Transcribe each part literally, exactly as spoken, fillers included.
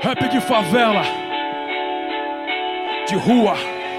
Rap de favela, de rua.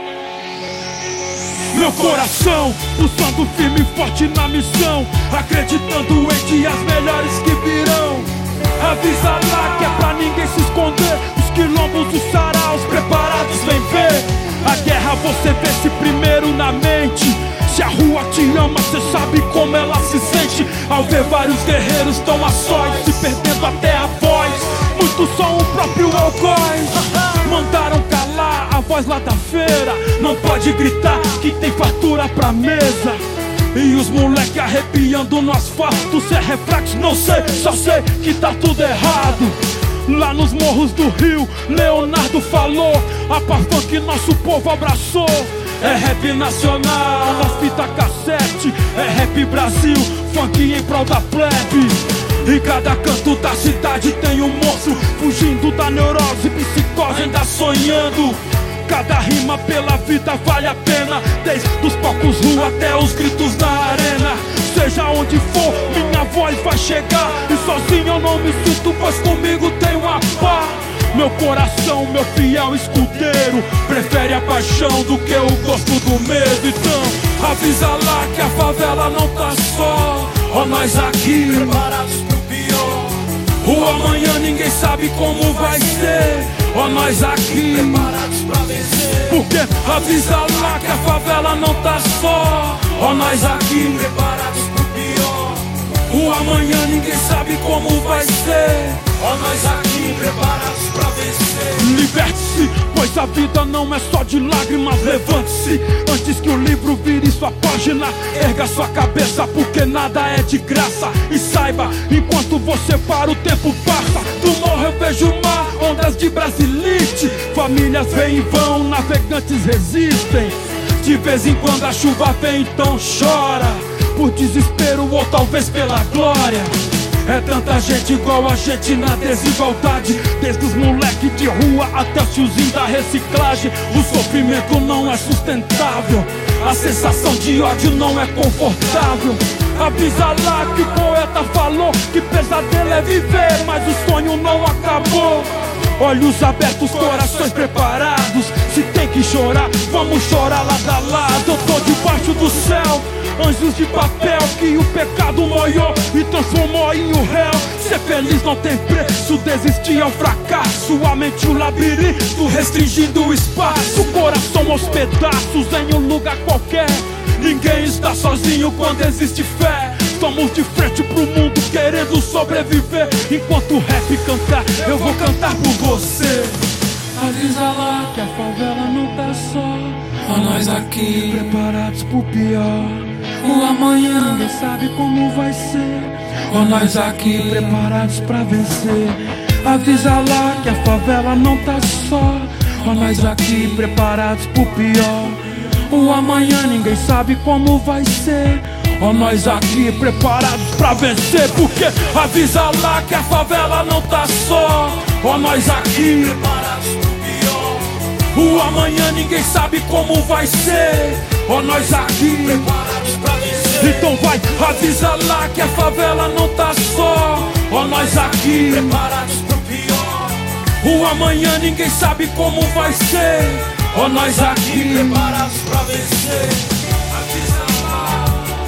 Meu coração pulsando firme e forte na missão, acreditando em dias melhores que virão. Avisa lá que é pra ninguém se esconder, os quilombos, os saraus preparados, vem ver. A guerra você vê se primeiro na mente. Se a rua te ama, cê sabe como ela se sente ao ver vários guerreiros tão a sós, se perdendo até a voz. Muitos são o próprio algoz. Mandaram calar a voz lá da feira, não pode gritar que tem fartura pra mesa. E os moleque arrepiando no asfalto, se é reflexo não sei, só sei que tá tudo errado. Lá nos morros do Rio, Leonardo falou, a pá funk nosso povo abraçou. É rap nacional, nas fitas cassete, é rap Brasil, funk em prol da plebe. Em cada canto da cidade tem um monstro, fugindo da neurose, psicose, ainda sonhando. Cada rima pela vida vale a pena, desde os palcos rua até os gritos na arena. Seja onde for, minha voz vai chegar, e sozinho eu não me sinto, pois comigo tem uma pá. Meu coração, meu fiel escudeiro, prefere a paixão do que o gosto do medo. Então, avisa lá que a favela não tá só, ó nós aqui, preparados pro pior. O amanhã ninguém sabe como vai ser, ó nós aqui, preparados pra vencer. Porque avisa lá que a favela não tá só, ó nós aqui, preparados pro pior. O amanhã ninguém sabe como vai ser, ó nós aqui, preparados pra vencer. Liberte-se, pois a vida não é só de lágrimas. Levante-se, antes que o livro vire sua página. Erga sua cabeça, porque nada é de graça. E saiba, enquanto você para, o tempo passa. Do morro eu vejo o mar, ondas de brasilite. Famílias vêm e vão, navegantes resistem. De vez em quando a chuva vem, então chora, por desespero ou talvez pela glória. É tanta gente igual a gente na desigualdade, desde os moleque de rua até os tiozinhos da reciclagem. O sofrimento não é sustentável, a sensação de ódio não é confortável. Avisa lá que o poeta falou que pesadelo é viver, mas o sonho não acabou. Olhos abertos, corações preparados. Se tem que chorar, vamos chorar lado a lado. Eu tô debaixo do céu, anjos de papel que o pecado molhou e transformou em um réu. Ser feliz não tem preço, desistir é um fracasso. A mente um labirinto, restringindo o espaço. Coração aos pedaços em um lugar qualquer. Ninguém está sozinho quando existe fé. Estamos de frente pro mundo querendo sobreviver. Enquanto o rap cantar, eu vou cantar por você. Avisa lá que a favela não tá só, ó nós aqui, preparados pro pior. O amanhã ninguém sabe como vai ser, ó nós aqui, preparados pra vencer. Avisa lá que a favela não tá só, ó nós aqui, preparados pro pior. O amanhã ninguém sabe como vai ser, ó nós aqui, preparados pra vencer. Porque avisa lá que a favela não tá só, ó nós aqui, preparados pro pior. O amanhã ninguém sabe como vai ser, ó nós aqui, preparados pra vencer. Então vai, avisa lá que a favela não tá só, ó nós aqui, preparados pro pior. O amanhã ninguém sabe como vai ser, ó nós aqui, preparados pra vencer. Avisa lá,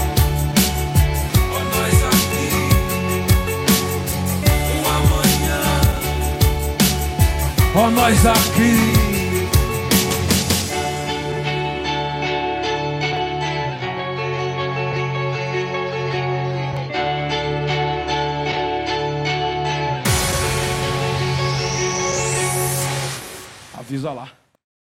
ó nós aqui. O amanhã, ó nós aqui. Avisa lá.